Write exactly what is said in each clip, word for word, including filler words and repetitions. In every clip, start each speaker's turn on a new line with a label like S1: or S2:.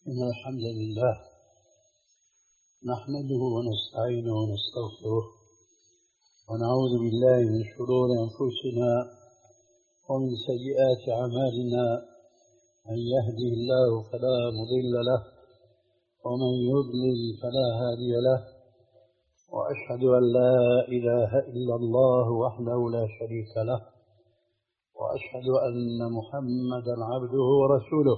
S1: إن الحمد لله نحمده ونستعينه ونستغفره ونعوذ بالله من شرور أنفسنا ومن سيئات أعمالنا. من يهده الله فلا مضل له ومن يضلل فلا هادي له، وأشهد أن لا إله إلا الله وحده لا شريك له، وأشهد أن محمدا عبده ورسوله.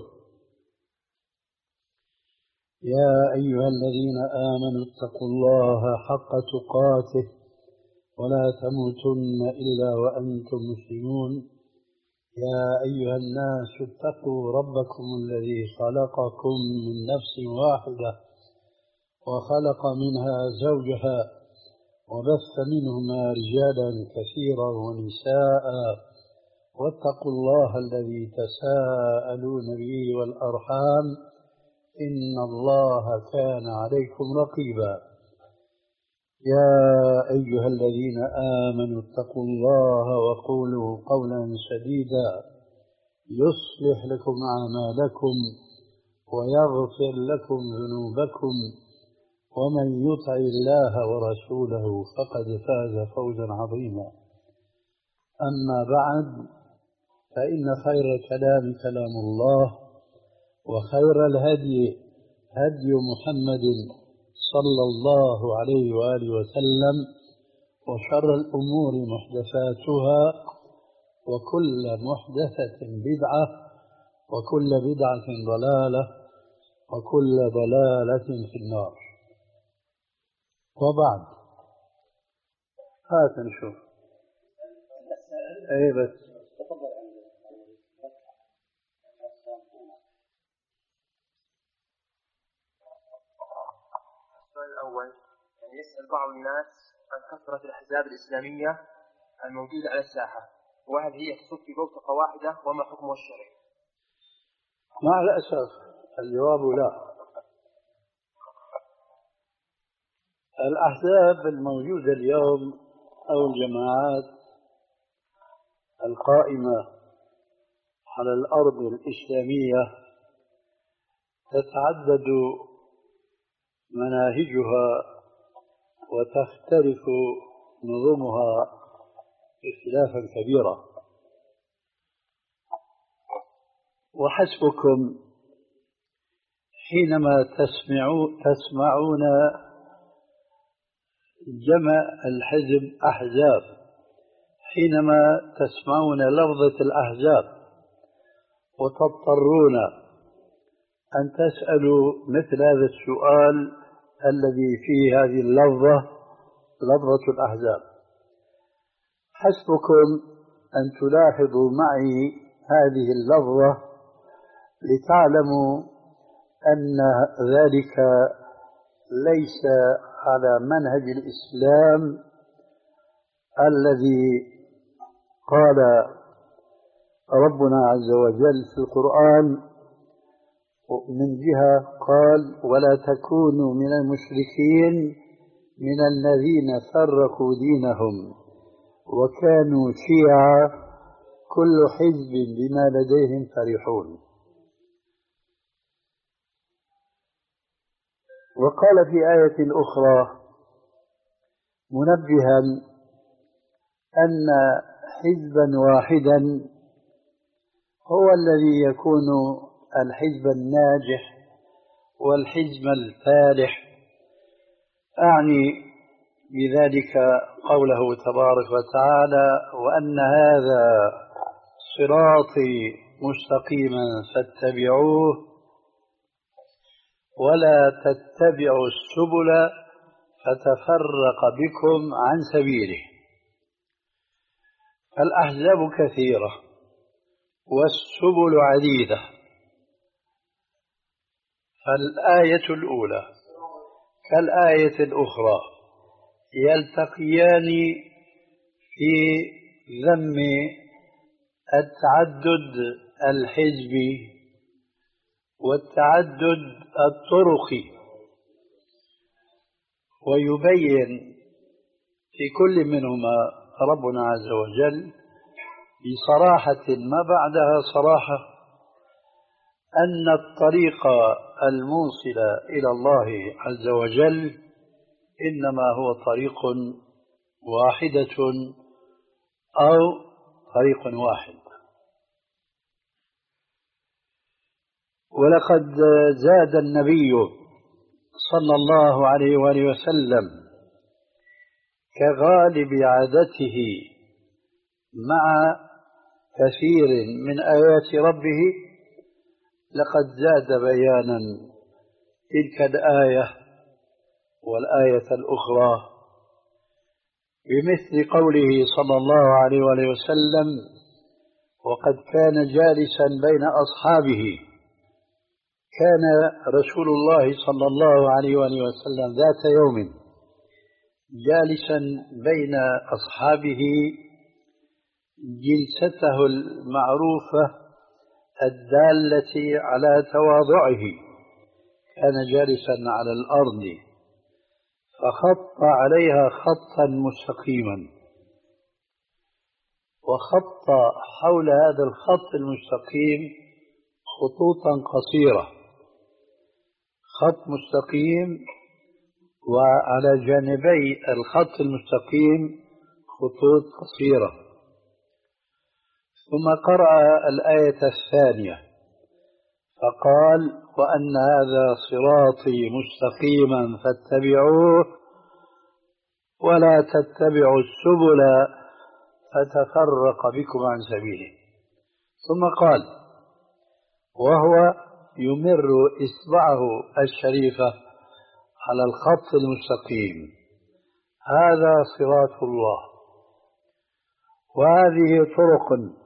S1: يا أيها الذين آمنوا اتقوا الله حق تقاته ولا تموتن إلا وأنتم مسلمون. يا أيها الناس اتقوا ربكم الذي خلقكم من نفس واحدة وخلق منها زوجها وبث منهما رجالا كثيرا ونساء، واتقوا الله الذي تساءلون به والأرحام إن الله كان عليكم رقيبا. يا أيها الذين آمنوا اتقوا الله وقولوا قولا سديدا يصلح لكم أعمالكم ويغفر لكم ذنوبكم، ومن يطع الله ورسوله فقد فاز فوزا عظيما. أما بعد، فإن خير الكلام كلام الله، وخير الهدي هدي محمد صلى الله عليه وآله وسلم، وشر الأمور محدثاتها، وكل محدثة بدعة، وكل بدعة ضلالة، وكل ضلالة في النار. وبعد، هات نشوف. ايه بس
S2: الأول، يعني يسأل بعض الناس عن كثرة الأحزاب الإسلامية الموجودة على الساحة، وهل هي تصب في بوتقة واحدة، وما حكمه الشرعي؟
S1: مع الأسف الجواب لا. الأحزاب الموجودة اليوم أو الجماعات القائمة على الأرض الإسلامية تتعدد مناهجها وتختلف نظمها اختلافا كبيرا، وحسبكم حينما تسمعون تسمعون جمع الحزب أحزاب، حينما تسمعون لفظة الأحزاب وتضطرون أن تسألوا مثل هذا السؤال الذي فيه هذه اللفظة، لفظة الأحزاب، حسبكم أن تلاحظوا معي هذه اللفظة لتعلموا أن ذلك ليس على منهج الإسلام الذي قال ربنا عز وجل في القرآن. من جهة قال: ولا تكونوا من المشركين من الذين فرقوا دينهم وكانوا شيعا كل حزب بما لديهم فرحون. وقال في آية أخرى منبها أن حزبا واحدا هو الذي يكون الحزب الناجح والحزب الفالح. أعني بذلك قوله تبارك وتعالى: وأن هذا صراطي مستقيما فاتبعوه ولا تتبعوا السبل فتفرق بكم عن سبيله. الأحزاب كثيرة والسبل عديدة. فالآية الأولى كالآية الأخرى يلتقيان في ذم التعدد الحزبي والتعدد الطرقي، ويبين في كل منهما ربنا عز وجل بصراحة ما بعدها صراحة أن الطريق الموصل إلى الله عز وجل إنما هو طريق واحدة أو طريق واحد. ولقد زاد النبي صلى الله عليه وآله وسلم كغالب عادته مع كثير من آيات ربه، لقد زاد بيانا تلك الآية والآية الأخرى بمثل قوله صلى الله عليه وآله وسلم: وقد كان جالسا بين أصحابه. كان رسول الله صلى الله عليه وآله وسلم ذات يوم جالسا بين أصحابه جلسته المعروفة الدالة على تواضعه. كان جالسا على الأرض فخط عليها خطا مستقيما، وخط حول هذا الخط المستقيم خطوطا قصيرة، خط مستقيم وعلى جانبي الخط المستقيم خطوط قصيرة. ثم قرأ الآية الثانية فقال: وأن هذا صراطي مستقيما فاتبعوه ولا تتبعوا السبل فتفرق بكم عن سبيله. ثم قال وهو يمر إصبعه الشريفة على الخط المستقيم: هذا صراط الله، وهذه طرق،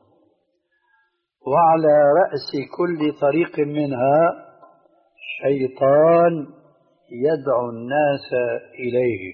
S1: وعلى رأس كل طريق منها شيطان يدعو الناس إليه.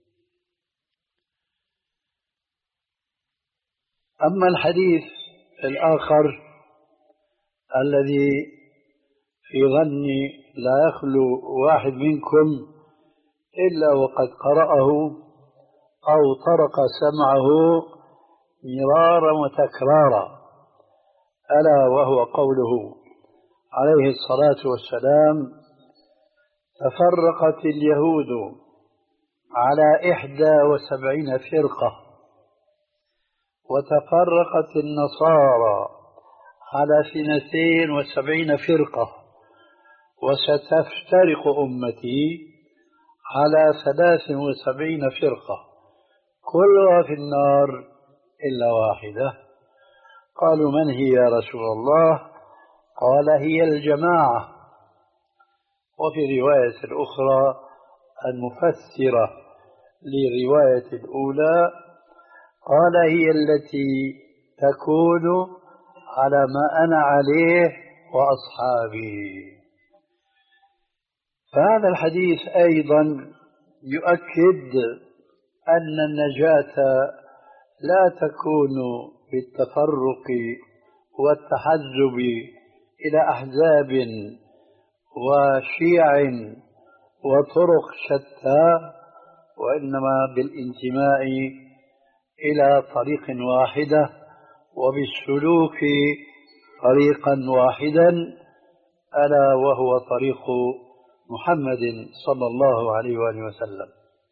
S1: أما الحديث الآخر الذي في ظني لا يخلو واحد منكم إلا وقد قرأه أو طرق سمعه مرارا وتكرارا، ألا وهو قوله عليه الصلاة والسلام: تفرقت اليهود على إحدى وسبعين فرقة، وتفرقت النصارى على اثنتين وسبعين فرقة، وستفترق أمتي على ثلاث وسبعين فرقة، كلها في النار إلا واحدة. قالوا: من هي يا رسول الله؟ قال: هي الجماعة. وفي رواية الأخرى المفسرة للرواية الأولى قال: هي التي تكون على ما أنا عليه وأصحابي. فهذا الحديث أيضا يؤكد أن النجاة لا تكون بالتفرق والتحزب إلى أحزاب وشيع وطرق شتى، وإنما بالانتماء إلى طريق واحدة وبالسلوك طريقا واحدا، ألا وهو طريق محمد صلى الله عليه وآله وسلم.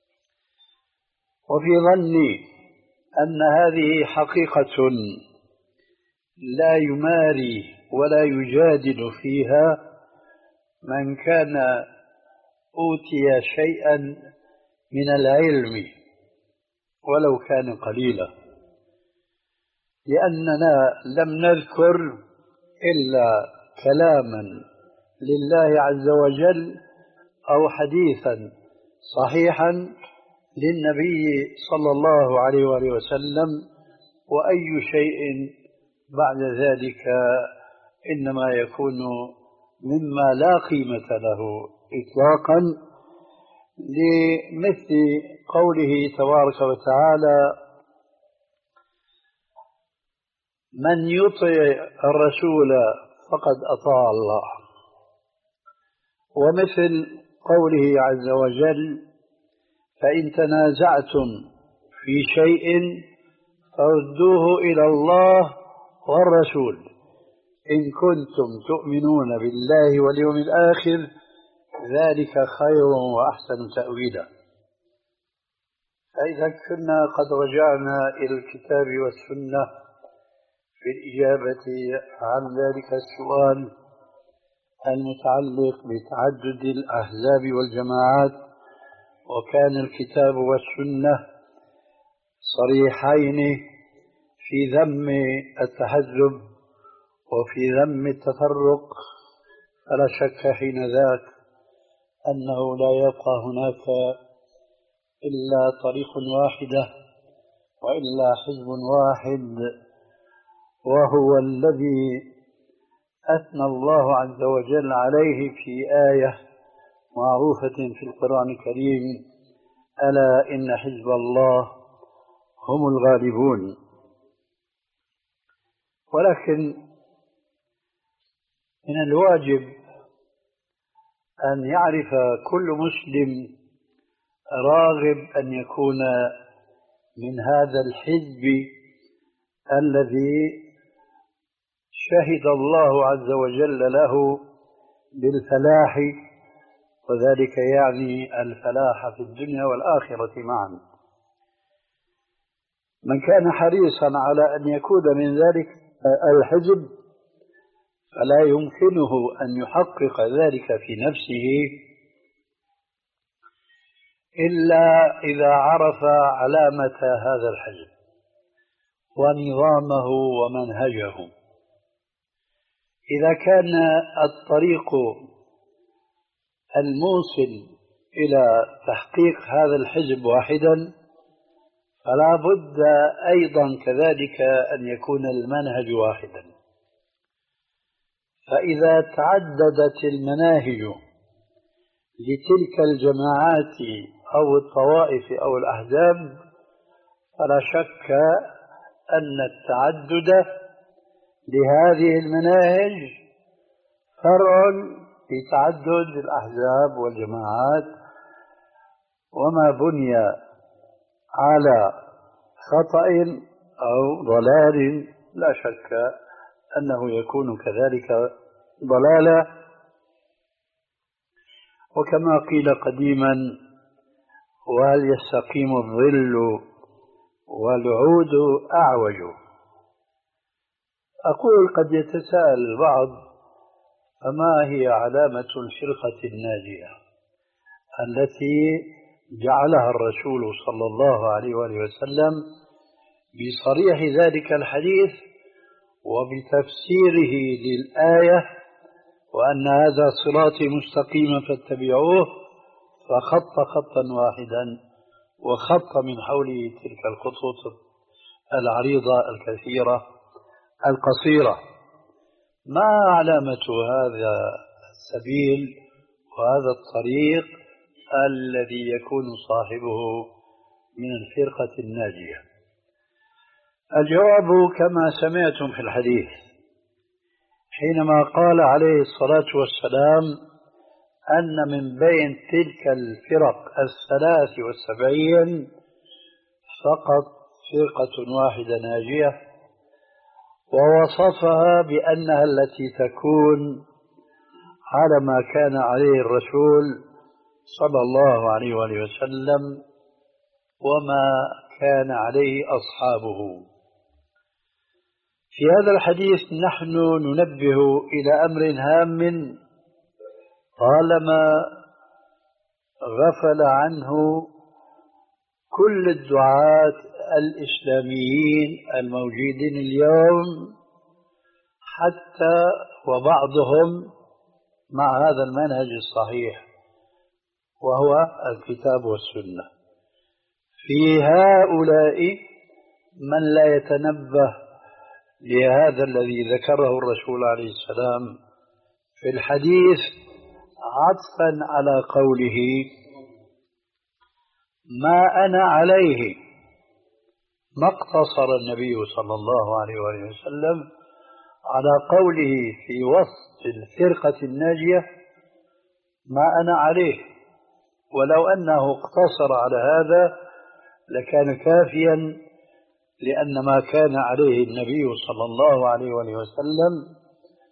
S1: وفي ظني أن هذه حقيقة لا يماري ولا يجادل فيها من كان أوتي شيئا من العلم ولو كان قليلا، لأننا لم نذكر إلا كلاما لله عز وجل أو حديثا صحيحا للنبي صلى الله عليه وآله وسلم، وأي شيء بعد ذلك إنما يكون مما لا قيمة له إطلاقا، لمثل قوله تبارك وتعالى: من يطع الرسول فقد أطاع الله، ومثل قوله عز وجل: فإن تنازعتم في شيء فردوه إلى الله والرسول إن كنتم تؤمنون بالله واليوم الآخر ذلك خير وأحسن تأويلا. فإذا كنا قد رجعنا إلى الكتاب والسنة في الإجابة عن ذلك السؤال المتعلق بتعدد الأحزاب والجماعات، وكان الكتاب والسنة صريحين في ذم التحزب وفي ذم التفرق، فلا شك حين ذاك أنه لا يبقى هناك إلا طريق واحدة وإلا حزب واحد، وهو الذي أثنى الله عز وجل عليه في آية معروفة في القرآن الكريم: ألا إن حزب الله هم الغالبون. ولكن من الواجب أن يعرف كل مسلم راغب أن يكون من هذا الحزب الذي شهد الله عز وجل له بالفلاح، وذلك يعني الفلاح في الدنيا والآخرة معا. من كان حريصا على أن يكون من ذلك الحزب فلا يمكنه أن يحقق ذلك في نفسه إلا إذا عرف علامة هذا الحزب ونظامه ومنهجه. إذا كان الطريق الموصل إلى تحقيق هذا الحزب واحدا فلا بد أيضا كذلك أن يكون المنهج واحدا. فإذا تعددت المناهج لتلك الجماعات أو الطوائف أو الأحزاب فلا شك أن التعدد لهذه المناهج فرع في تعدد الأحزاب والجماعات، وما بني على خطأ أو ضلال لا شك أنه يكون كذلك ضلالا. وكما قيل قديما: وهل يستقيم الظل والعود أعوج؟ أقول قد يتساءل البعض: فما هي علامة الفرقة الناجية التي جعلها الرسول صلى الله عليه وآله وسلم بصريح ذلك الحديث وبتفسيره للآية: وأن هذا صراطي مستقيما فاتبعوه، فخط خطا واحدا وخط من حوله تلك الخطوط العريضة الكثيرة القصيرة. ما علامة هذا السبيل وهذا الطريق الذي يكون صاحبه من الفرقة الناجية؟ الجواب كما سمعتم في الحديث حينما قال عليه الصلاة والسلام أن من بين تلك الفرق الثلاث والسبعين فقط فرقة واحدة ناجية، ووصفها بأنها التي تكون على ما كان عليه الرسول صلى الله عليه وآله وسلم وما كان عليه أصحابه. في هذا الحديث نحن ننبه إلى أمر هام طالما غفل عنه كل الدعاة الإسلاميين الموجودين اليوم، حتى وبعضهم مع هذا المنهج الصحيح وهو الكتاب والسنة. في هؤلاء من لا يتنبه لهذا الذي ذكره الرسول عليه السلام في الحديث عطفا على قوله: ما أنا عليه. ما اقتصر النبي صلى الله عليه وآله وسلم على قوله في وسط الفرقة الناجية: ما أنا عليه، ولو أنه اقتصر على هذا لكان كافيا، لأن ما كان عليه النبي صلى الله عليه وآله وسلم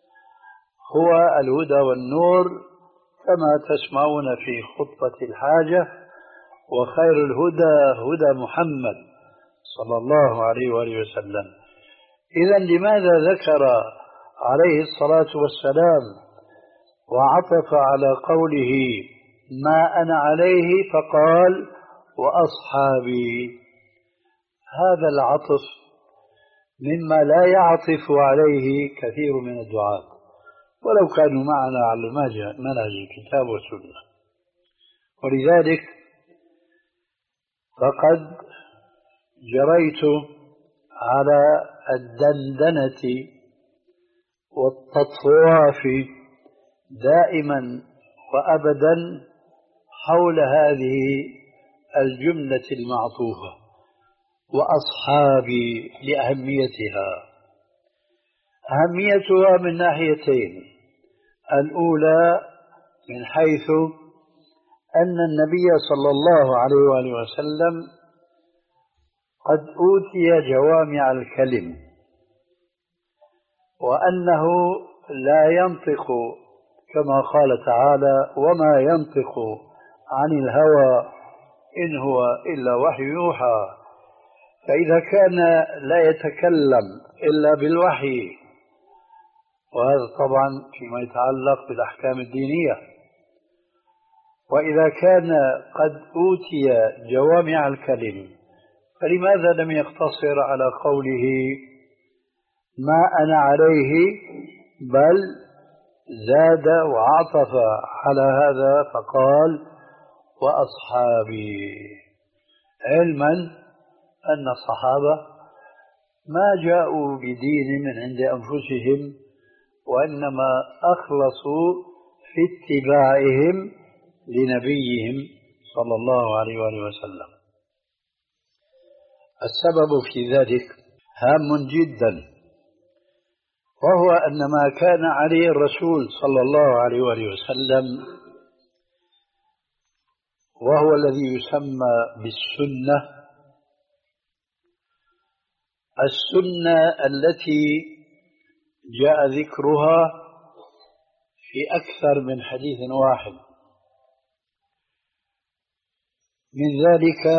S1: هو الهدى والنور كما تسمعون في خطبة الحاجة، وخير الهدى هدى محمد صلى الله عليه وآله وسلم. إذن لماذا ذكر عليه الصلاة والسلام وعطف على قوله ما أنا عليه فقال وأصحابي؟ هذا العطف مما لا يعطف عليه كثير من الدعاة ولو كانوا معنا على منهج الكتاب والسنة. ولذلك فقد جريت على الدندنة والتطواف دائما وأبدا حول هذه الجملة المعطوفة وأصحابي لأهميتها. أهميتها من ناحيتين: الأولى من حيث أن النبي صلى الله عليه وآله وسلم قد أوتي جوامع الكلم، وأنه لا ينطق كما قال تعالى وما ينطق عن الهوى إن هو إلا وحي يوحى. فإذا كان لا يتكلم إلا بالوحي، وهذا طبعا فيما يتعلق بالأحكام الدينية، وإذا كان قد أوتي جوامع الكلم فلماذا لم يقتصر على قوله ما أنا عليه، بل زاد وعطف على هذا فقال وأصحابي، علما أن الصحابة ما جاءوا بدين من عند أنفسهم، وإنما أخلصوا في اتباعهم لنبيهم صلى الله عليه وآله وسلم. السبب في ذلك هام جدا، وهو أن ما كان عليه الرسول صلى الله عليه وآله وسلم وهو الذي يسمى بالسنة، السنة التي جاء ذكرها في أكثر من حديث واحد. من ذلك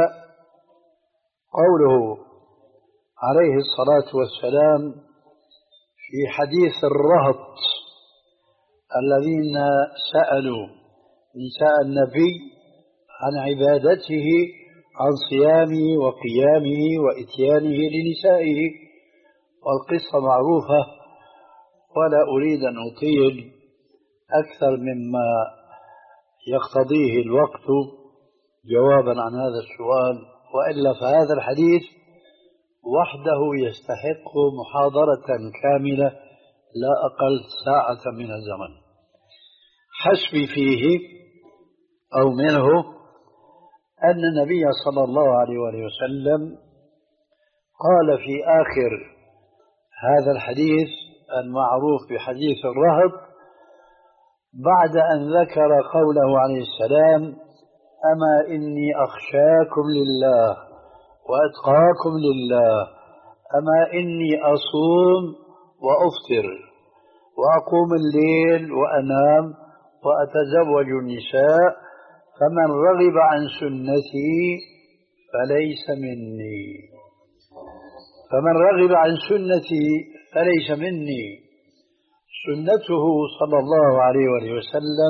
S1: قوله عليه الصلاة والسلام في حديث الرهط الذين سألوا نساء النبي عن عبادته، عن صيامه وقيامه وإتيانه لنسائه، والقصة معروفة ولا أريد أن أطيل أكثر مما يقتضيه الوقت جوابا عن هذا السؤال، وإلا فهذا الحديث وحده يستحق محاضرة كاملة لا أقل ساعة من الزمن. حسبي فيه أو منه أن النبي صلى الله عليه وآله وسلم قال في آخر هذا الحديث المعروف بحديث الرهط، بعد أن ذكر قوله عليه السلام أما إني أخشاكم لله وأتقاكم لله، أما إني أصوم وأفطر وأقوم الليل وأنام وأتزوج النساء، فمن رغب عن سنتي فليس مني فمن رغب عن سنتي فليس مني. سنته صلى الله عليه وآله وسلم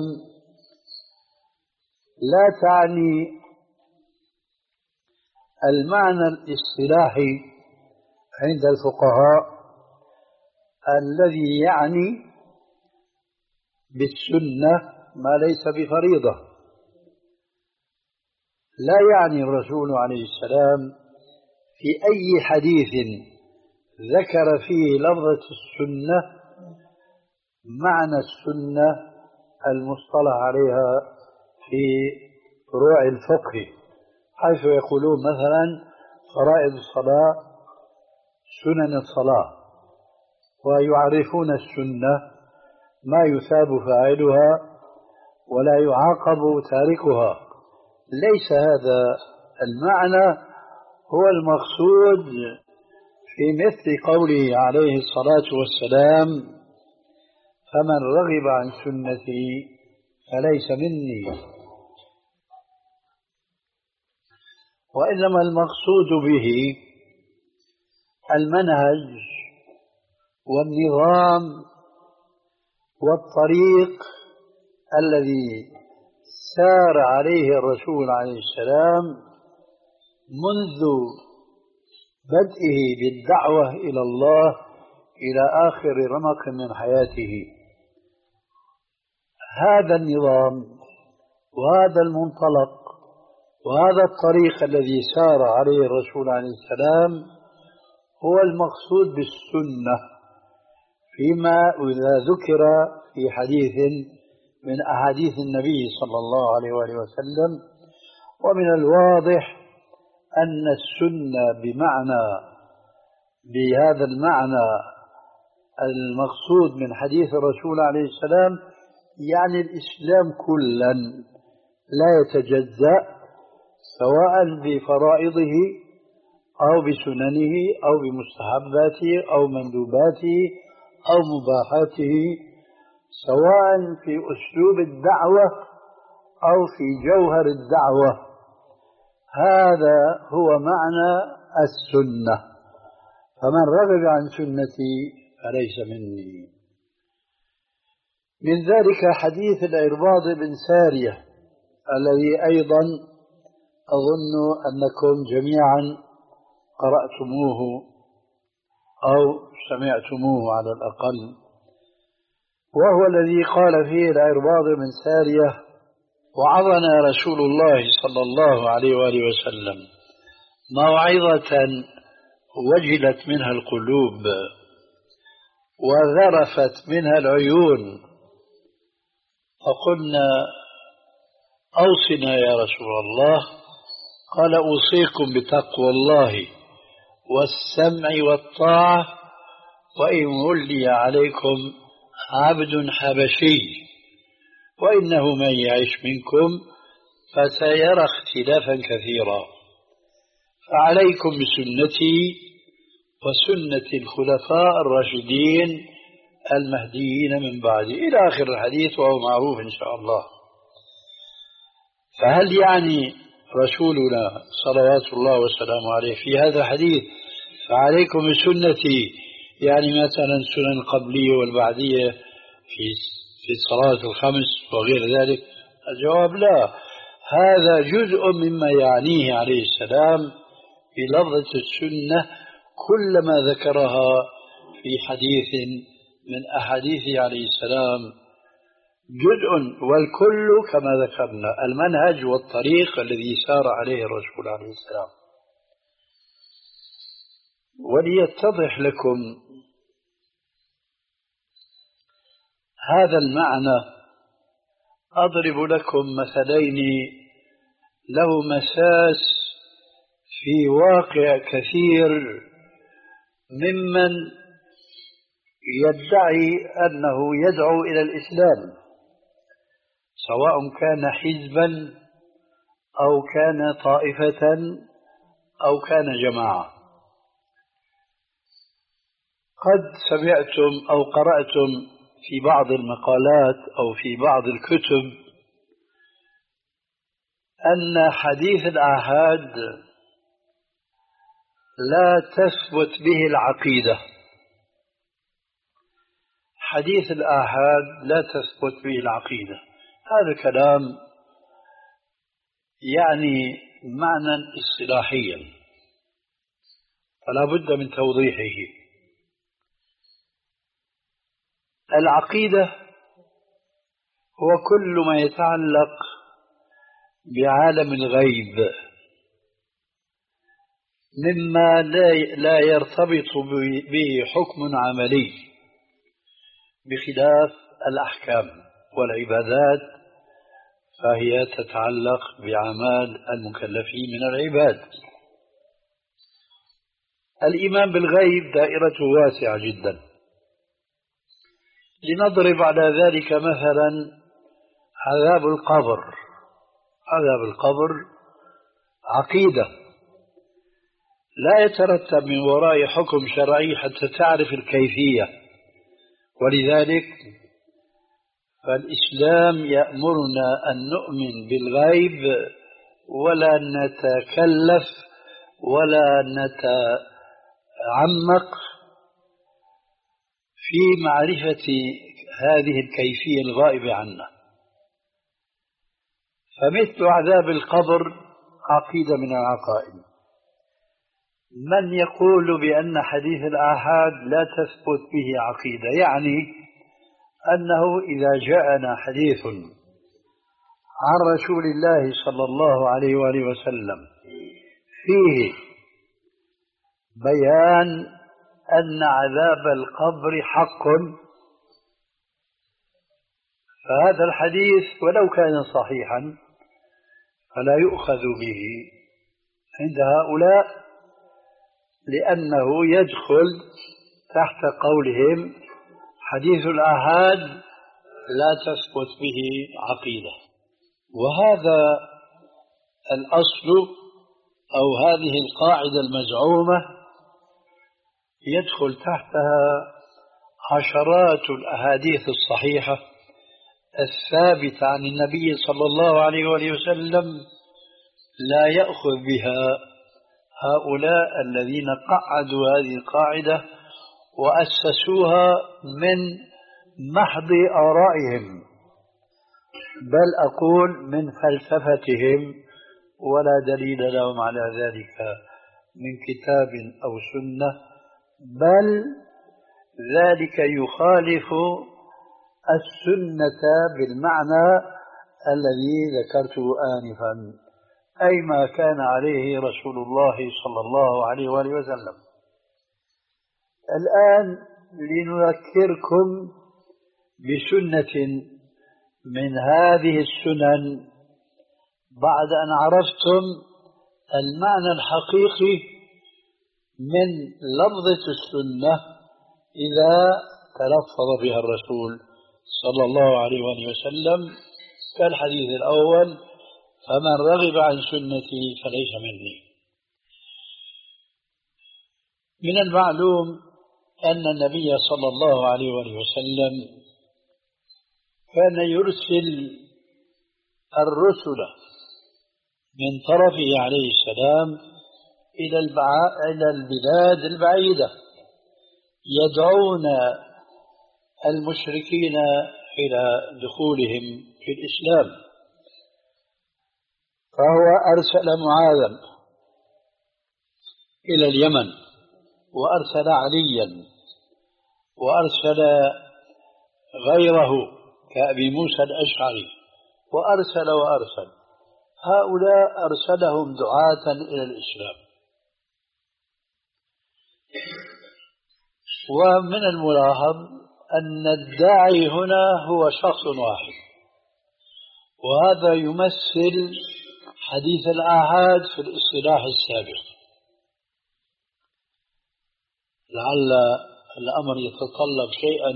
S1: لا تعني المعنى الاصطلاحي عند الفقهاء الذي يعني بالسنة ما ليس بفريضة. لا يعني الرسول عليه السلام في أي حديث ذكر فيه لفظة السنة معنى السنة المصطلح عليها في فروع الفقه، حيث يقولون مثلا فرائض الصلاة سنن الصلاة، ويعرفون السنة ما يثاب فاعلها ولا يعاقب تاركها. ليس هذا المعنى هو المقصود في مثل قوله عليه الصلاة والسلام فمن رغب عن سنتي فليس مني. وإنما المقصود به المنهج والنظام والطريق الذي سار عليه الرسول عليه السلام منذ بدئه بالدعوة إلى الله إلى آخر رمق من حياته. هذا النظام وهذا المنطلق وهذا الطريق الذي سار عليه الرسول عليه السلام هو المقصود بالسنة، فيما إذا ذكر في حديث من أحاديث النبي صلى الله عليه وآله وسلم. ومن الواضح أن السنة بمعنى بهذا المعنى المقصود من حديث الرسول عليه السلام يعني الإسلام كلا لا يتجزأ، سواء بفرائضه أو بسننه أو بمستحباته أو مندوباته أو مباحاته، سواء في أسلوب الدعوة أو في جوهر الدعوة. هذا هو معنى السنة. فمن رغب عن سنتي فليس مني. من ذلك حديث العرباض بن سارية الذي أيضا أظن أنكم جميعا قرأتموه أو سمعتموه على الأقل، وهو الذي قال فيه العرباض بن سارية: وعظنا رسول الله صلى الله عليه وآله وسلم موعظة وجلت منها القلوب وذرفت منها العيون، فقلنا: أوصنا يا رسول الله. قال: أوصيكم بتقوى الله والسمع والطاعة وإن ولي عليكم عبد حبشي، وإنه من يعيش منكم فسيرى اختلافا كثيرا، فعليكم بسنتي وسنة الخلفاء الراشدين المهديين من بعدي، إلى آخر الحديث، وهو معروف إن شاء الله. فهل يعني رسولنا صلوات الله وسلامه عليه في هذا الحديث فعليكم بسنتي يعني مثلا السنن القبلية والبعدية في في الصلاة الخمس وغير ذلك؟ الجواب لا، هذا جزء مما يعنيه عليه السلام بلفظة السنة كلما ذكرها في حديث من أحاديثه عليه السلام، جزء والكل كما ذكرنا المنهج والطريق الذي سار عليه الرسول عليه السلام. وليتضح لكم هذا المعنى أضرب لكم مثلين له مساس في واقع كثير ممن يدعي أنه يدعو إلى الإسلام، سواء كان حزبا أو كان طائفة أو كان جماعة. قد سمعتم أو قرأتم في بعض المقالات أو في بعض الكتب أن حديث الآحاد لا تثبت به العقيدة. حديث الآحاد لا تثبت به العقيدة، هذا كلام يعني معنى اصطلاحيا فلا بد من توضيحه. العقيدة هو كل ما يتعلق بعالم الغيب مما لا يرتبط به حكم عملي، بخلاف الأحكام والعبادات فهي تتعلق بأعمال المكلفين من العباد. الإيمان بالغيب دائرته واسعة جدا. لنضرب على ذلك مثلا عذاب القبر. عذاب القبر عقيدة لا يترتب من وراء حكم شرعي حتى تعرف الكيفية، ولذلك فالإسلام يأمرنا أن نؤمن بالغيب ولا نتكلف ولا نتعمق في معرفة هذه الكيفية الغائبة عنا. فمثل عذاب القبر عقيدة من العقائد. من يقول بأن حديث الآحاد لا تثبت به عقيدة، يعني أنه إذا جاءنا حديث عن رسول الله صلى الله عليه وآله وسلم فيه بيان أن عذاب القبر حق، فهذا الحديث ولو كان صحيحا فلا يؤخذ به عند هؤلاء، لأنه يدخل تحت قولهم حديث الآحاد لا تثبت به عقيدة. وهذا الأصل أو هذه القاعدة المزعومة يدخل تحتها عشرات الأحاديث الصحيحة الثابتة عن النبي صلى الله عليه وآله وسلم لا يأخذ بها هؤلاء الذين قعدوا هذه القاعدة وأسسوها من محض آرائهم، بل أقول من فلسفتهم، ولا دليل لهم على ذلك من كتاب أو سنة، بل ذلك يخالف السنة بالمعنى الذي ذكرته آنفا، أي ما كان عليه رسول الله صلى الله عليه وآله وسلم. الآن لنذكركم بسنة من هذه السنن بعد أن عرفتم المعنى الحقيقي من لفظة السنة إذا تلفظ بها الرسول صلى الله عليه وآله وسلم، كالحديث الأول: فمن رغب عن سنتي فليس مني. من المعلوم أن النبي صلى الله عليه وآله وسلم كان يرسل الرسل من طرفه عليه السلام إلى إلى البلاد البعيدة يدعون المشركين إلى دخولهم في الإسلام. فهو أرسل معاذا إلى اليمن، وأرسل عليا، وأرسل غيره كأبي موسى الأشعري، وأرسل وأرسل هؤلاء أرسلهم دعاة إلى الإسلام. ومن الملاحظ أن الداعي هنا هو شخص واحد، وهذا يمثل حديث الآحاد في الاصطلاح السابق. لعل الأمر يتطلب شيئا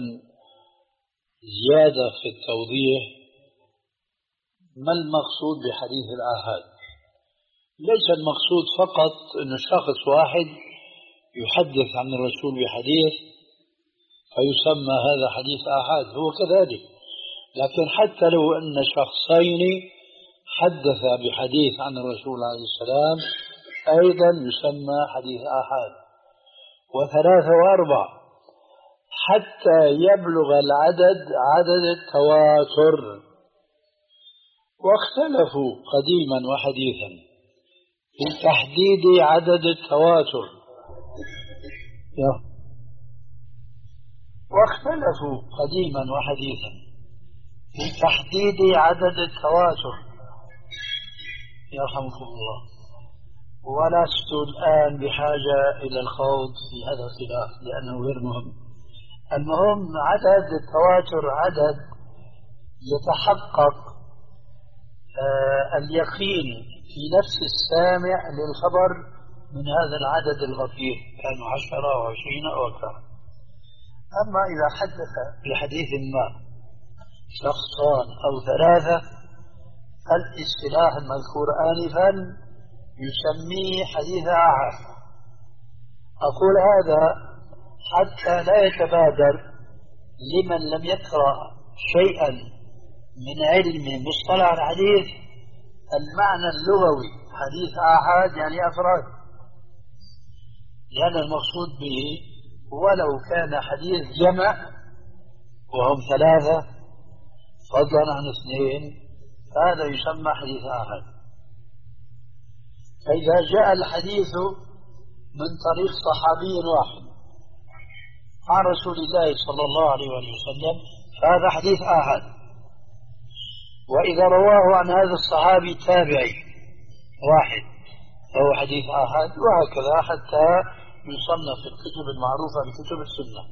S1: زيادة في التوضيح. ما المقصود بحديث الآحاد؟ ليس المقصود فقط أن شخص واحد يحدث عن الرسول بحديث فيسمى هذا حديث آحاد، هو كذلك، لكن حتى لو أن شخصين حدث بحديث عن الرسول عليه السلام أيضا يسمى حديث آحاد. وثلاثة وأربع حتى يبلغ العدد عدد التواتر. واختلفوا قديما وحديثا في تحديد عدد التواتر، واختلفوا قديما وحديثا في تحديد عدد التواتر، يرحمكم الله. ولست الآن بحاجة إلى الخوض في هذا الخلاف لأنه غير مهم. المهم عدد التواتر عدد يتحقق آه اليقين في نفس السامع للخبر من هذا العدد الغفير، كانوا عشرة أو عشرين أو أكثر. أما إذا حدث بحديث ما شخصان أو ثلاثة، الاصطلاح المذكور آنفا يسميه حديث آحاد. أقول هذا حتى لا يتبادر لمن لم يقرأ شيئا من علم مصطلح الحديث المعنى اللغوي حديث آحاد يعني أفراد، لأن المقصود به ولو كان حديث جمع وهم ثلاثة فضلا عن اثنين هذا يسمى حديث آحاد. فإذا جاء الحديث من طريق صحابي واحد عن رسول الله صلى الله عليه وسلم فهذا حديث آحاد، وإذا رواه عن هذا الصحابي تابعي واحد فهو حديث آحاد، وهكذا حتى يصنف في الكتب المعروفة بكتب السنة.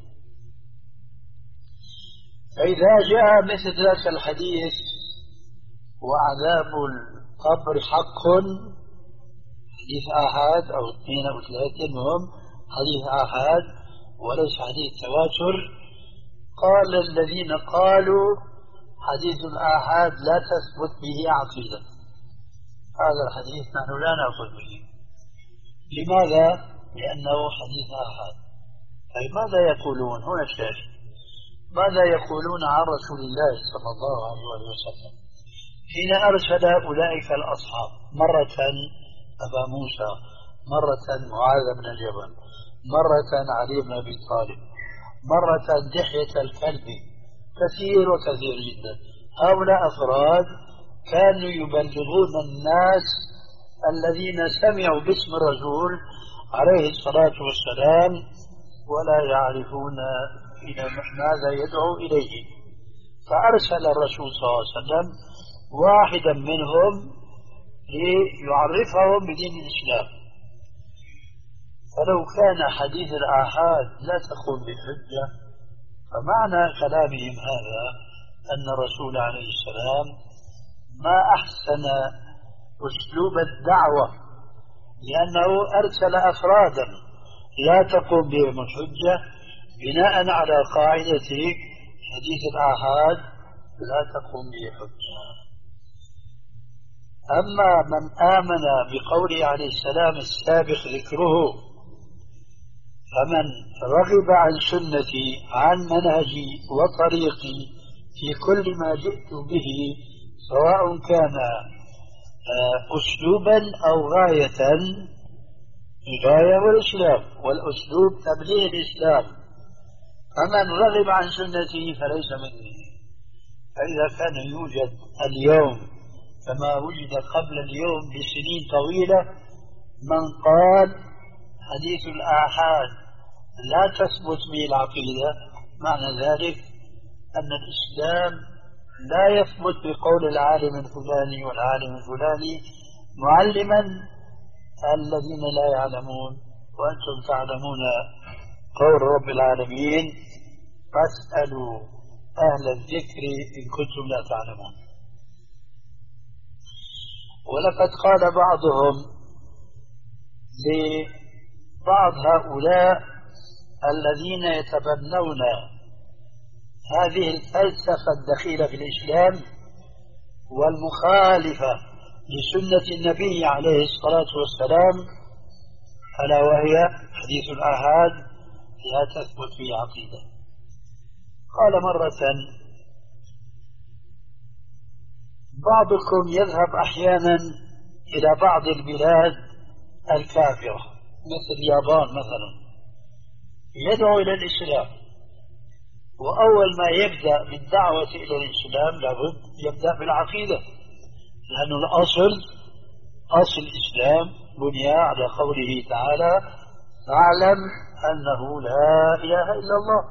S1: فإذا جاء مثل ذاك الحديث وعذاب القبر حق حديث آحاد أو اثنين أو ثلاثة المهم حديث آحاد وليس حديث تواتر، قال الذين قالوا حديث الآحاد لا تثبت به عقيدة، هذا الحديث نحن لا نأخذ به. لماذا؟ لأنه حديث آحاد. طيب ماذا يقولون هنا الشيخ؟ ماذا يقولون عن رسول الله صلى الله عليه وسلم حين أرسل أولئك الأصحاب مرة أبا موسى، مرة معاذ بن الجبل، مرة علي بن أبي طالب، مرة دحية الكلب، كثير وكثير جدا. هؤلاء أفراد كانوا يبلغون الناس الذين سمعوا باسم الرسول عليه الصلاة والسلام ولا يعرفون إلى ماذا يدعو إليه، فأرسل الرسول صلى الله عليه وسلم واحدا منهم ليعرفهم بدين الإسلام. فلو كان حديث الآحاد لا تقوم بحجة فمعنى كلامهم هذا أن الرسول عليه السلام ما أحسن أسلوب الدعوة، لأنه أرسل أفرادا لا تقوم بهم الحجة بناء على قاعدة حديث الآحاد لا تقوم به حجة. أما من آمن بقوله عليه السلام السابق ذكره، فمن رغب عن سنتي عن منهجي وطريقي في كل ما جئت به سواء كان أسلوبا أو غاية، الغاية والإسلام والأسلوب تبليغ الإسلام، فمن رغب عن سنتي فليس مني. فإذا كان يوجد اليوم كما وجد قبل اليوم بسنين طويلة من قال حديث الآحاد لا تثبت به العقيدة، معنى ذلك أن الإسلام لا يثبت بقول العالم الفلاني والعالم الفلاني معلما الذين لا يعلمون، وأنتم تعلمون قول رب العالمين فاسألوا أهل الذكر إن كنتم لا تعلمون. ولقد قال بعضهم لبعض هؤلاء الذين يتبنون هذه الفلسفة الدخيلة في الإسلام والمخالفة لسنة النبي عليه الصلاة والسلام، ألا وهي حديث الآحاد لا تثبت في عقيدة. قال مرة بعضكم يذهب أحيانا إلى بعض البلاد الكافرة مثل اليابان مثلا يدعو إلى الإسلام، وأول ما يبدأ بالدعوة إلى الإسلام لابد يبدأ بالعقيدة، لأن الأصل أصل الإسلام بني على قوله تعالى فاعلم أنه لا إله إلا الله.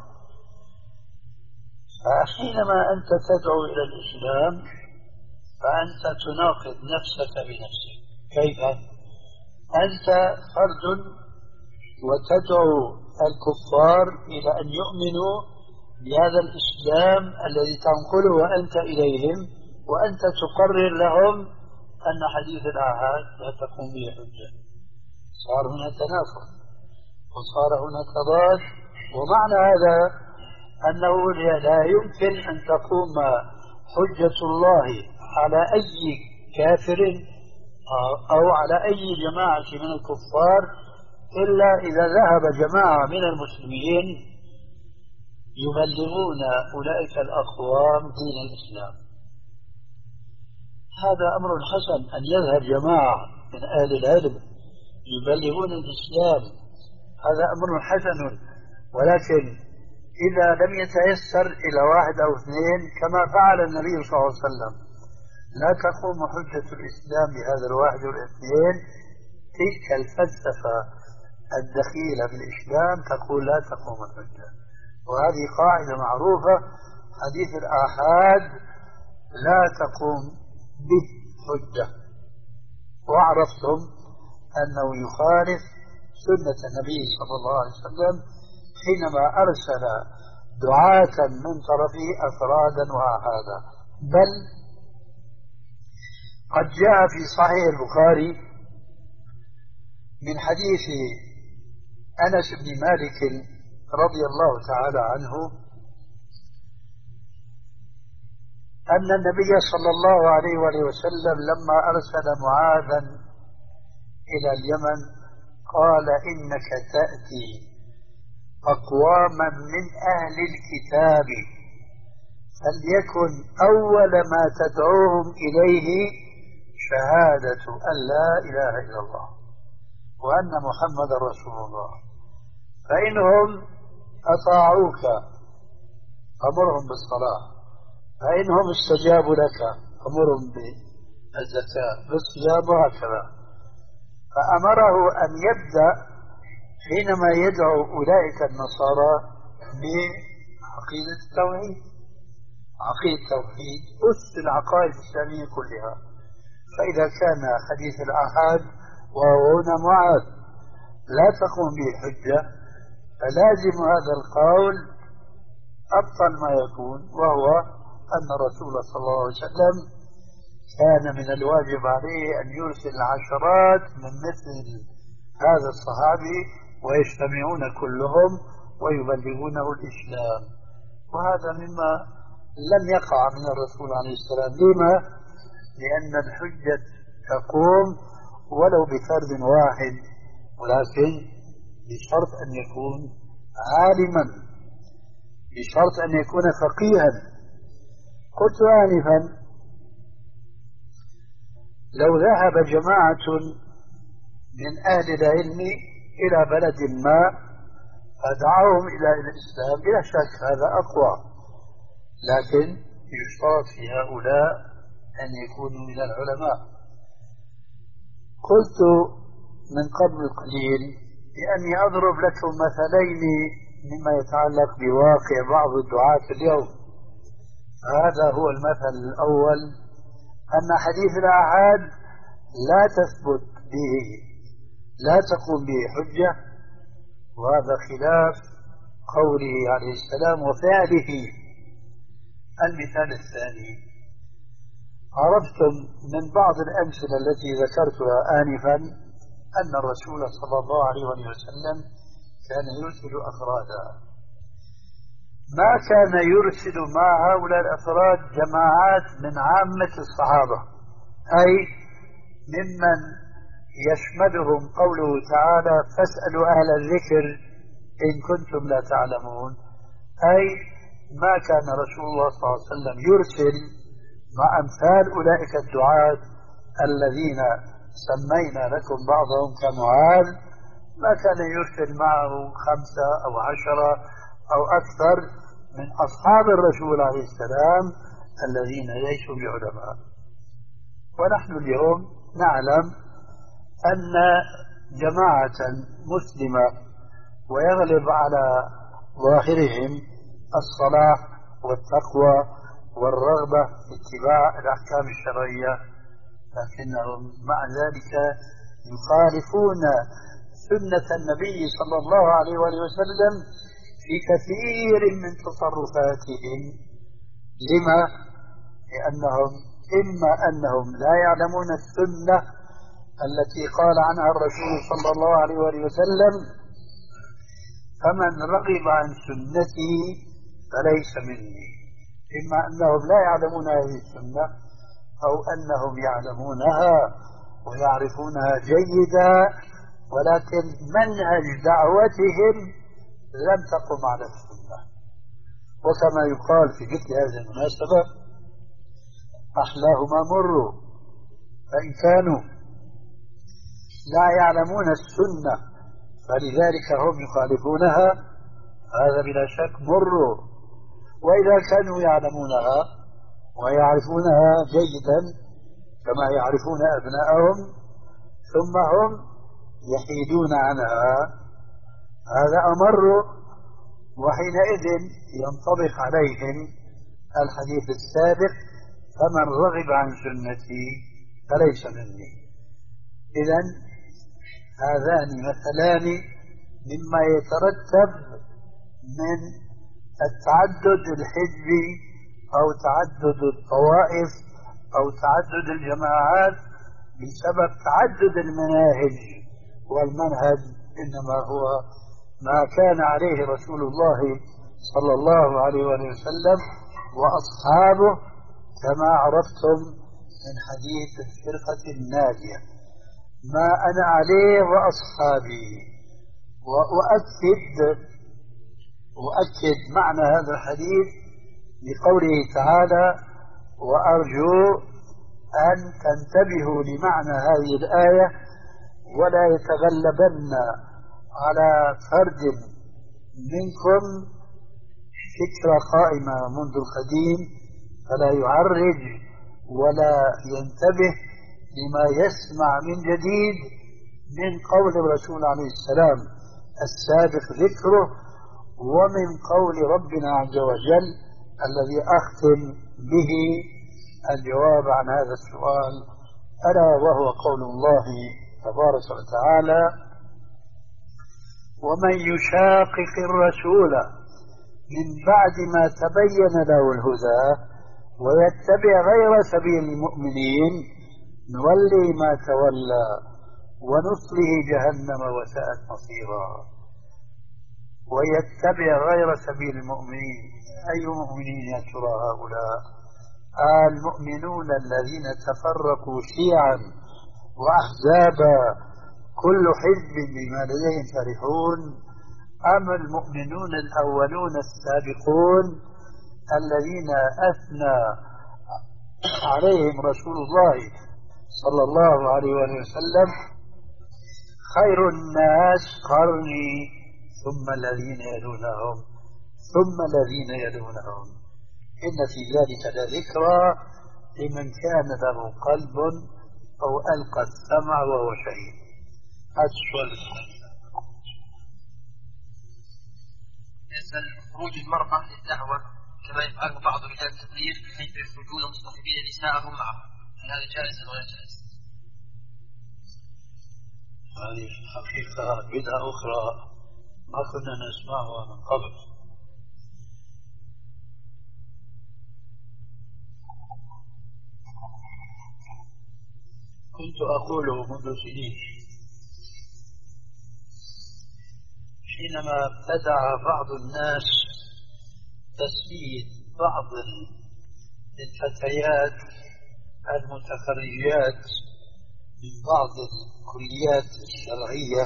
S1: فحينما أنت تدعو إلى الإسلام فأنت تناقض نفسك بنفسك. كيف؟ أنت فرد وتدعو الكفار إلى أن يؤمنوا بهذا الإسلام الذي تنقله أنت إليهم، وأنت تقرر لهم أن حديث الآحاد لا تقوم به حجة. صار هنا تناقض وصار هنا تضاد، ومعنى هذا أنه لا يمكن أن تقوم حجة الله على أي كافر أو على أي جماعة من الكفار إلا إذا ذهب جماعة من المسلمين يبلغون أولئك الأقوام دين الإسلام. هذا أمر حسن أن يذهب جماعة من أهل العلم يبلغون الإسلام، هذا أمر حسن. ولكن إذا لم يتيسر إلى واحد أو اثنين كما فعل النبي صلى الله عليه وسلم، لا تقوم حجة الإسلام بهذا الواحد والاثنين. تلك الفلسفة الدخيلة بالإسلام تقول لا تقوم الحجة، وهذه قاعدة معروفة. حديث الآحاد لا تقوم به حجة. وعرفتم أنه يخالف سنة النبي صلى الله عليه وسلم حينما أرسل دعاة من طرفه أفرادا وآحادا. بل قد جاء في صحيح البخاري من حديث أنس بن مالك رضي الله تعالى عنه أن النبي صلى الله عليه وآله وسلم لما أرسل معاذا إلى اليمن قال إنك تأتي أقواما من أهل الكتاب فليكن أول ما تدعوهم إليه شهادة أن لا إله إلا الله وأن محمد رسول الله، فإنهم أطاعوك أمرهم بالصلاة، فإنهم استجابوا لك أمرهم بالزكاة بالصيام وهكذا. فأمره أن يبدأ حينما يدعو أولئك النصارى بعقيدة التوحيد. عقيدة التوحيد أس العقائد الإسلامية كلها. فإذا كان حديث الآحاد وهو هنا معاذ لا تقوم به حجة، فلازم هذا القول أبطل ما يكون، وهو أن الرسول صلى الله عليه وسلم كان من الواجب عليه أن يرسل عشرات من مثل هذا الصحابي ويجتمعون كلهم ويبلغونه الإسلام. وهذا مما لم يقع من الرسول عليه السلام. لما؟ لأن الحجة تقوم ولو بفرد واحد، ولكن بشرط أن يكون عالما، بشرط أن يكون فقيها. قلت آنفا لو ذهب جماعة من أهل العلم إلى بلد ما فدعوهم إلى الإسلام بلا شك هذا أقوى، لكن يشترط في هؤلاء أن يكونوا من العلماء. قلت من قبل قليل بأني أضرب لكم مثلين مما يتعلق بواقع بعض الدعاة اليوم. هذا هو المثل الأول، أن حديث الآحاد لا تثبت به، لا تقوم به حجة، وهذا خلاف قوله عليه السلام وفعله. المثال الثاني، عرفتم من بعض الأمثلة التي ذكرتها آنفا أن الرسول صلى الله عليه وسلم كان يرسل أفرادا، ما كان يرسل مع هؤلاء الأفراد جماعات من عامة الصحابة، أي ممن يشملهم قوله تعالى فاسألوا أهل الذكر إن كنتم لا تعلمون. أي ما كان رسول الله صلى الله عليه وسلم يرسل مع أمثال أولئك الدعاة الذين سمينا لكم بعضهم كمعاذ، ما كان يرسل معه خمسة أو عشرة أو أكثر من أصحاب الرسول عليه السلام الذين ليسوا بعلماء. ونحن اليوم نعلم أن جماعة مسلمة ويغلب على ظاهرهم الصلاح والتقوى والرغبة في اتباع الأحكام الشرعية، لكنهم مع ذلك يخالفون سنة النبي صلى الله عليه وآله وسلم في كثير من تصرفاتهم. لما؟ لأنهم إما أنهم لا يعلمون السنة التي قال عنها الرسول صلى الله عليه وآله وسلم فمن رغب عن سنتي فليس مني، إما أنهم لا يعلمون هذه السنة أو أنهم يعلمونها ويعرفونها جيدا، ولكن منهج دعوتهم لم تقم على السنة. وكما يقال في مثل هذه المناسبة: أحلاهما مر. فإن كانوا لا يعلمون السنة فلذلك هم يخالفونها، هذا بلا شك مر. وإذا كانوا يعلمونها ويعرفونها جيدا كما يعرفون أبناءهم ثم هم يحيدون عنها، هذا أمر. وحينئذ ينطبق عليهم الحديث السابق: فمن رغب عن سنتي فليس مني. إذن هذان مثلان مما يترتب من التعدد الحزبي أو تعدد الطوائف أو تعدد الجماعات بسبب تعدد المناهج. والمنهج إنما هو ما كان عليه رسول الله صلى الله عليه وسلم وأصحابه، كما عرفتم من حديث الفرقة الناجية: ما أنا عليه وأصحابي. وأؤكد أؤكد معنى هذا الحديث بقوله تعالى: وأرجو أن تنتبهوا لمعنى هذه الآية ولا يتغلبن على فرد منكم فكرة قائمة منذ القديم فلا يعرج ولا ينتبه لما يسمع من جديد من قول الرسول عليه السلام السابق ذكره ومن قول ربنا عز وجل الذي أختم به الجواب عن هذا السؤال، ألا وهو قول الله تبارك وتعالى: ومن يشاقق الرسول من بعد ما تبين له الهدى ويتبع غير سبيل المؤمنين نولي ما تولى ونصله جهنم وساءت مصيرا. ويتبع غير سبيل المؤمنين، أي مؤمنين يا ترى هؤلاء؟ المؤمنون الذين تفرقوا شيعا وأحزابا كل حزب بما لديهم فرحون، أم المؤمنون الأولون السابقون الذين أثنى عليهم رسول الله صلى الله عليه وسلم: خير الناس قرني ثم الذين يلونهم ثم الذين يلونهم إن في ذلك لذكرى لمن كان له قلب أو ألقى السمع وهو شهيد. هذا السؤال.
S2: يسأل: خروج المرأة للدعوة كما يفعل بعض رجال التبليغ حيث يخرجون مصطحبين نساءهم معهم، هل هذا جائز أو غير جائز؟
S1: هذه حقيقة بدعة أخرى ما كنا نسمعها من قبل. كنت أقوله منذ سنين حينما ابتدع بعض الناس تسمية بعض الفتيات المتخرجات من بعض الكليات الشرعية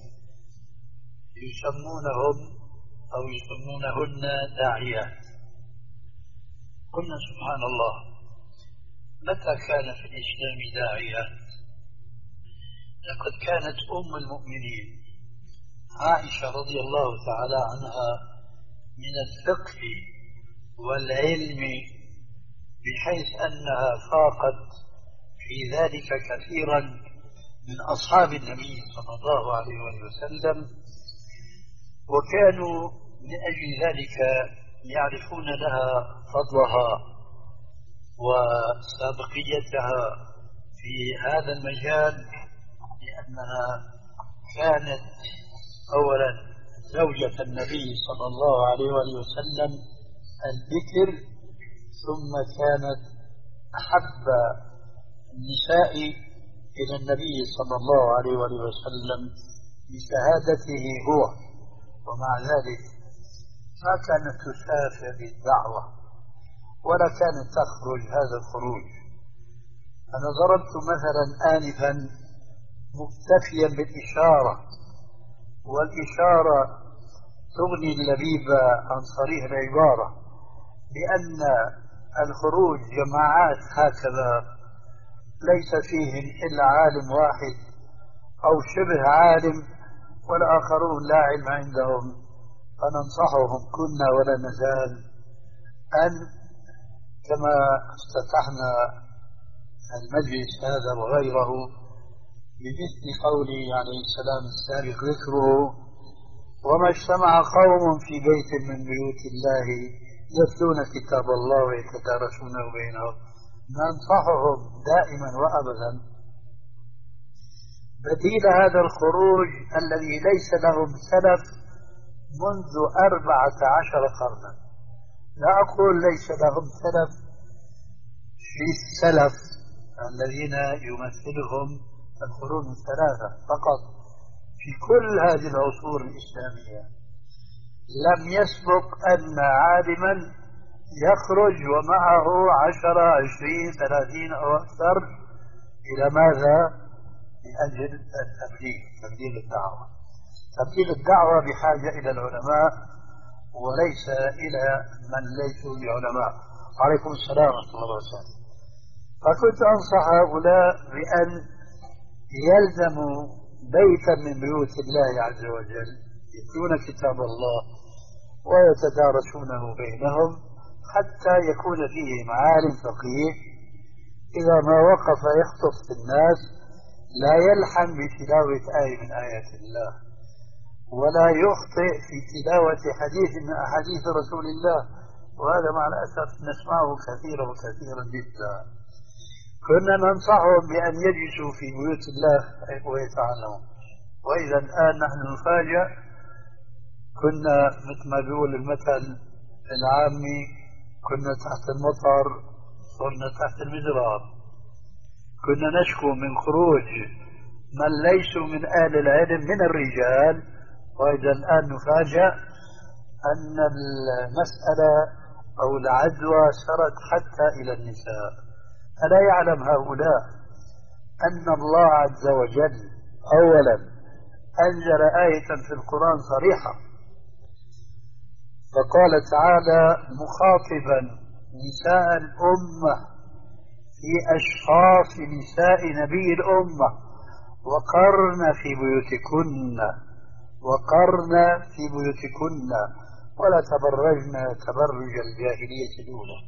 S1: يسمونهم أو يسمونهن داعيات. قلنا سبحان الله، متى كان في الإسلام داعيات؟ لقد كانت أم المؤمنين عائشة رضي الله تعالى عنها من الفقه والعلم بحيث أنها فاقت في ذلك كثيرا من أصحاب النبي صلى الله عليه وسلم، وكانوا من أجل ذلك يعرفون لها فضلها وسابقيتها في هذا المجال، لأنها كانت أولا زوجة النبي صلى الله عليه وسلم البكر، ثم كانت أحب النساء إلى النبي صلى الله عليه وسلم بشهادته هو، ومع ذلك ما كانت تسافر للدعوة ولا كانت تخرج هذا الخروج. أنا ضربت مثلا آنفا مكتفيا بالإشارة، والإشارة تغني اللبيب عن صريح العبارة، لأن الخروج جماعات هكذا ليس فيهم إلا عالم واحد أو شبه عالم والآخرون لا علم عندهم، فننصحهم كنا ولا نزال أن كما افتتحنا المجلس هذا وغيره بمثل قوله عليه السلام السابق ذكره: وما اجتمع قوم في بيت من بيوت الله يتلون كتاب الله ويتدارسونه بينهم. ننصحهم دائما وأبدا بديل هذا الخروج الذي ليس لهم سلف منذ أربعة عشر قرنا. لا أقول ليس لهم سلف في السلف الذين يمثلهم القرون الثلاثة فقط، في كل هذه العصور الإسلامية لم يسبق أن عالما يخرج ومعه عشرة عشرين ثلاثين أو أكثر. إلى ماذا؟ لأجل التبليغ، تبليغ الدعوة. تبليغ الدعوة بحاجة إلى العلماء وليس إلى من ليسوا بعلماء. عليكم السلام ورحمة الله وبركاته. فكنت أنصح هؤلاء بأن يلزموا بيتا من بيوت الله عز وجل يتلون كتاب الله ويتدارسونه بينهم حتى يكون فيهم عالم فقيه إذا ما وقف يخطب في الناس لا يلحن بتلاوة آية من آيات الله ولا يخطئ في تلاوة حديث من أحاديث رسول الله، وهذا مع الأسف نسمعه كثيرا وكثيرا جدا. كنا ننصحهم بأن يجلسوا في بيوت الله ويتعلموا. وإذا الآن نحن نفاجأ، كنا مثل ما بيقول المثل العامي كنا تحت المطر صرنا تحت المزرار. كنا نشكو من خروج من ليسوا من أهل العلم من الرجال، وإذا الآن نفاجأ أن المسألة أو العدوى سرت حتى إلى النساء. ألا يعلم هؤلاء أن الله عز وجل أولا أنزل آية في القرآن صريحة فقال تعالى مخاطبا نساء الأمة في أشخاص نساء نبي الأمة: وقرن في بيوتكن وقرن في بيوتكن ولا تبرجن تبرج الجاهلية الأولى.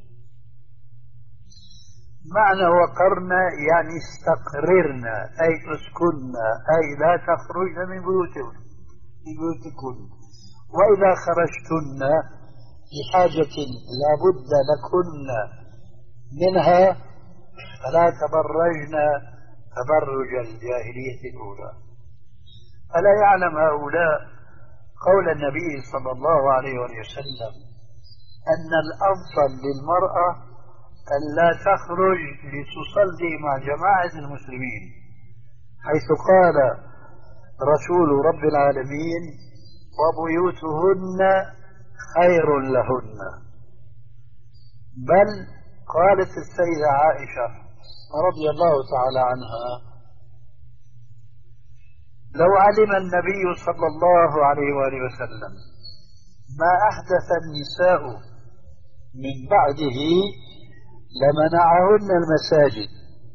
S1: معنى وقرن يعني استقررن، أي اسكن، أي لا تخرجن من بيوتكن من بيوتكن وإذا خرجتن لحاجة لا بد لكن منها فلا تبرجن تبرج الجاهلية الأولى. ألا يعلم هؤلاء قول النبي صلى الله عليه وسلم أن الأفضل للمرأة أن لا تخرج لتصلي مع جماعة المسلمين، حيث قال رسول رب العالمين: وبيوتهن خير لهن. بل قالت السيدة عائشة رضي الله تعالى عنها: لو علم النبي صلى الله عليه وآله وسلم ما أحدث النساء من بعده لمنعهن المساجد.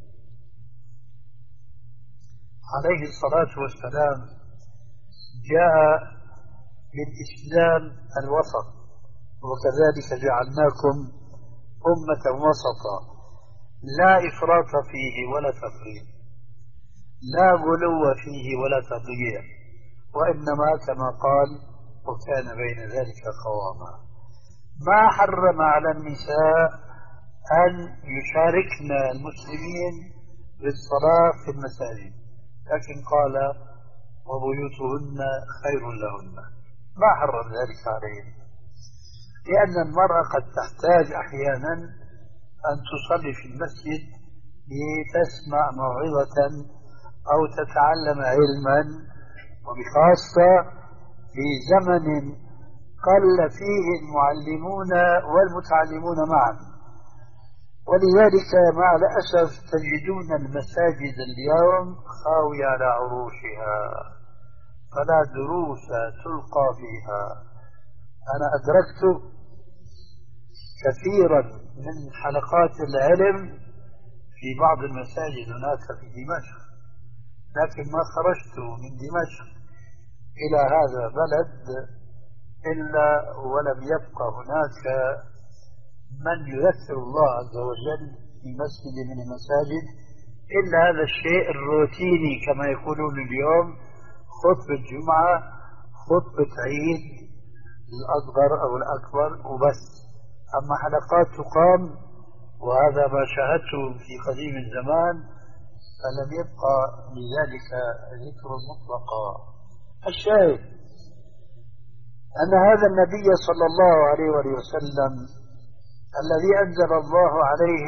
S1: عليه الصلاة والسلام جاء بالإسلام الوسط: وكذلك جعلناكم أمة وسطا لا إفراط فيه ولا تفريط، لا غلو فيه ولا تضييع، وإنما كما قال: وكان بين ذلك قواما. ما حرم على النساء أن يشاركن المسلمين بالصلاة في المساجد، لكن قال: وبيوتهن خير لهن. ما حرم ذلك عليهم، لأن المرأة قد تحتاج أحيانا أن تصلي في المسجد لتسمع موعظة أو تتعلم علما، وبخاصة في زمن قل فيه المعلمون والمتعلمون معا. ولذلك مع الأسف تجدون المساجد اليوم خاوية على عروشها، فلا دروس تلقى فيها. أنا أدركت كثيرا من حلقات العلم في بعض المساجد هناك في دمشق، لكن ما خرجت من دمشق إلى هذا البلد إلا ولم يبقى هناك من يذكر الله عز وجل في مسجد من المساجد إلا هذا الشيء الروتيني كما يقولون اليوم، خطبة جمعة، خطبة عيد الأصغر أو الأكبر وبس. أما حلقات تقام، وهذا ما شاهدته في قديم الزمان، فلم يبقى لذلك ذكر مطلقا. الشاهد أن هذا النبي صلى الله عليه وسلم الذي أنزل الله عليه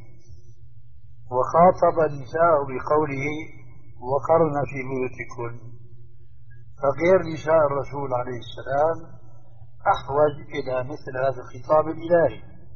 S1: وخاطب النساء بقوله وقرن في بيوتكن، فغير نساء الرسول عليه السلام أحوج إلى مثل هذا الخطاب الإلهي.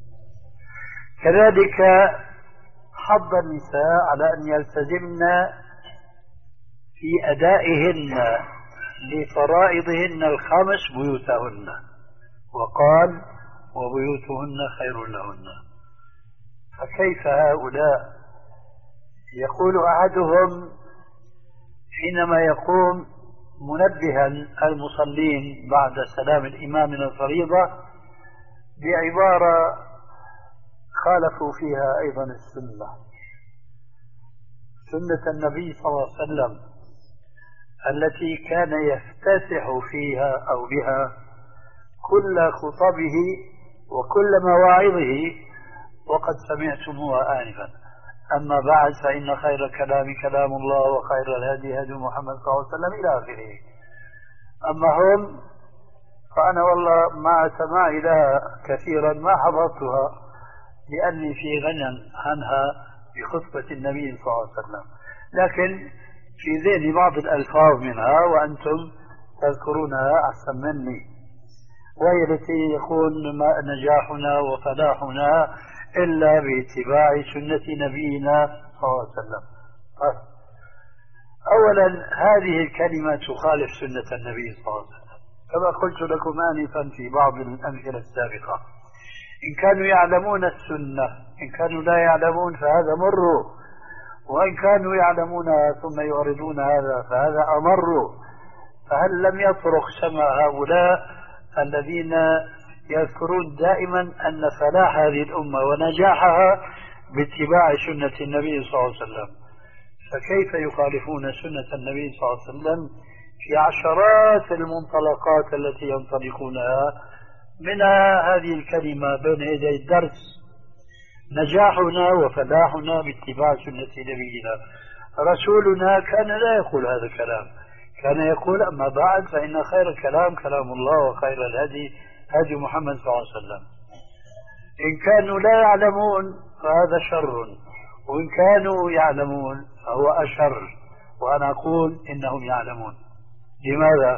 S1: كذلك حض النساء على أن يلتزمن في أدائهن لفرائضهن الخمس بيوتهن، وقال وبيوتهن خير لهن. فكيف هؤلاء؟ يقول أحدهم حينما يقوم منبها المصلين بعد سلام الإمام من الفريضة بعبارة خالفوا فيها أيضا السنة، سنة النبي صلى الله عليه وسلم التي كان يفتتح فيها أو بها كل خطبه وكل مواعظه، وقد سمعتموها آنفا. أما بعد فإن خير الكلام كلام الله وخير الهدي هدي محمد صلى الله عليه وسلم إلى آخره. أما هم فأنا والله مع سماعي لها كثيرا ما حضرتها لأني في غنى عنها بخطبة النبي صلى الله عليه وسلم، لكن في ذهني بعض الألفاظ منها وأنتم تذكرونها أحسن مني، وهي التي يكون نجاحنا وفلاحنا إلا باتباع سنة نبينا صلى الله عليه وسلم. أولا هذه الكلمة تخالف سنة النبي صلى الله عليه وسلم كما قلت لكم آنفا في بعض الأمثلة السابقة. إن كانوا يعلمون السنة، إن كانوا لا يعلمون فهذا مر، وإن كانوا يعلمونها ثم يعرضون هذا فهذا أمر. فهل لم يطرق سمع هؤلاء الذين يذكرون دائما أن فلاح هذه الأمة ونجاحها باتباع سنة النبي صلى الله عليه وسلم، فكيف يخالفون سنة النبي صلى الله عليه وسلم في عشرات المنطلقات التي ينطلقونها؟ منها هذه الكلمة بين يدي الدرس: نجاحنا وفلاحنا باتباع سنة نبينا. رسولنا كان لا يقول هذا الكلام، كان يقول أما بعد فإن خير الكلام كلام الله وخير الهدي هدي محمد صلى الله عليه وسلم. إن كانوا لا يعلمون فهذا شر، وإن كانوا يعلمون فهو أشر، وأنا أقول إنهم يعلمون. لماذا؟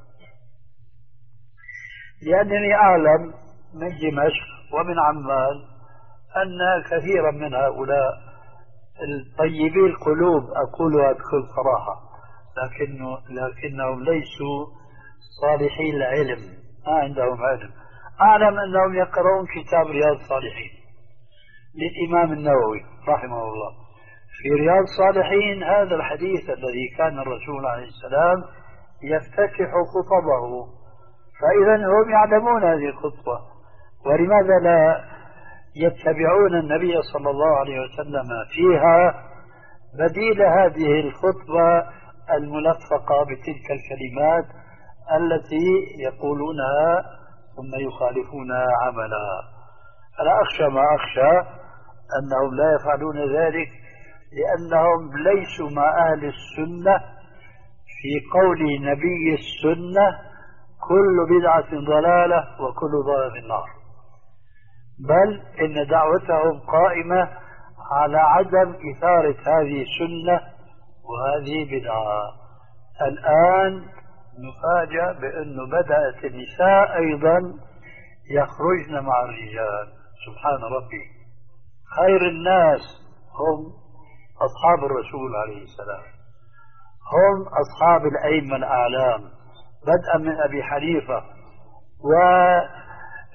S1: لأنني أعلم من دمشق ومن عمان أن كثيرا من هؤلاء الطيبي القلوب، أقولها بكل صراحة، لكن لكنهم ليسوا صالحي العلم، ما عندهم علم. أعلم أنهم يقرؤون كتاب رياض الصالحين للإمام النووي رحمه الله. في رياض الصالحين هذا الحديث الذي كان الرسول عليه السلام يفتتح خطبه، فإذا هم يعلمون هذه الخطبة، ولماذا لا يتبعون النبي صلى الله عليه وسلم فيها بديل هذه الخطبة الملفقة بتلك الكلمات التي يقولونها ثم يخالفونها عملا؟ أنا أخشى ما أخشى أنهم لا يفعلون ذلك، لأنهم ليسوا مع أهل السنة في قول نبي السنة: كل بدعة ضلالة وكل ضلالة في النار. بل إن دعوتهم قائمة على عدم إثارة هذه السنة وهذه بدعة. الآن نفاجأ بأنه بدأت النساء أيضا يخرجن مع الرجال. سبحان ربي، خير الناس هم أصحاب الرسول عليه السلام، هم أصحاب الأئمة الأعلام بدءا من أبي حنيفة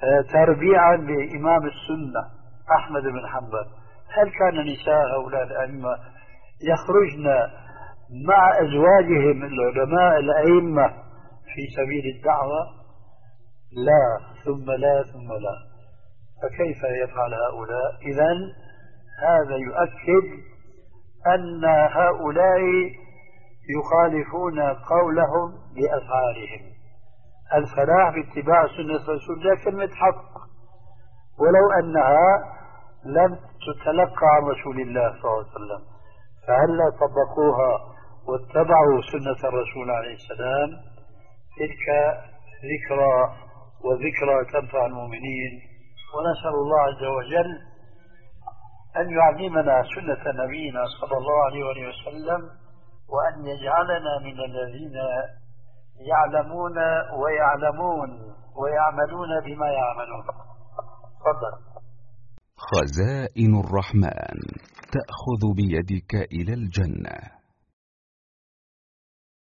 S1: تربيعا لإمام السنة أحمد بن حنبل، هل كان نساء هؤلاء الأئمة يخرجن مع أزواجهم العلماء الأئمة في سبيل الدعوة؟ لا، ثم لا ثم لا. فكيف يفعل هؤلاء؟ إذن هذا يؤكد أن هؤلاء يخالفون قولهم بأفعالهم. الفلاح باتباع سنة رسول الله كلمة حق، ولو أنها لم تتلقى عن رسول الله صلى الله عليه وسلم، فهلا طبقوها واتبعوا سنة الرسول عليه السلام، تلك ذكرى، وذكرى تنفع المؤمنين. ونسأل الله عز وجل أن يعلمنا سنة نبينا صلى الله عليه وسلم، وأن يجعلنا من الذين يعلمون ويعلمون ويعملون بما يعملون. تفضل.
S3: خزائن الرحمن تأخذ بيدك إلى الجنة.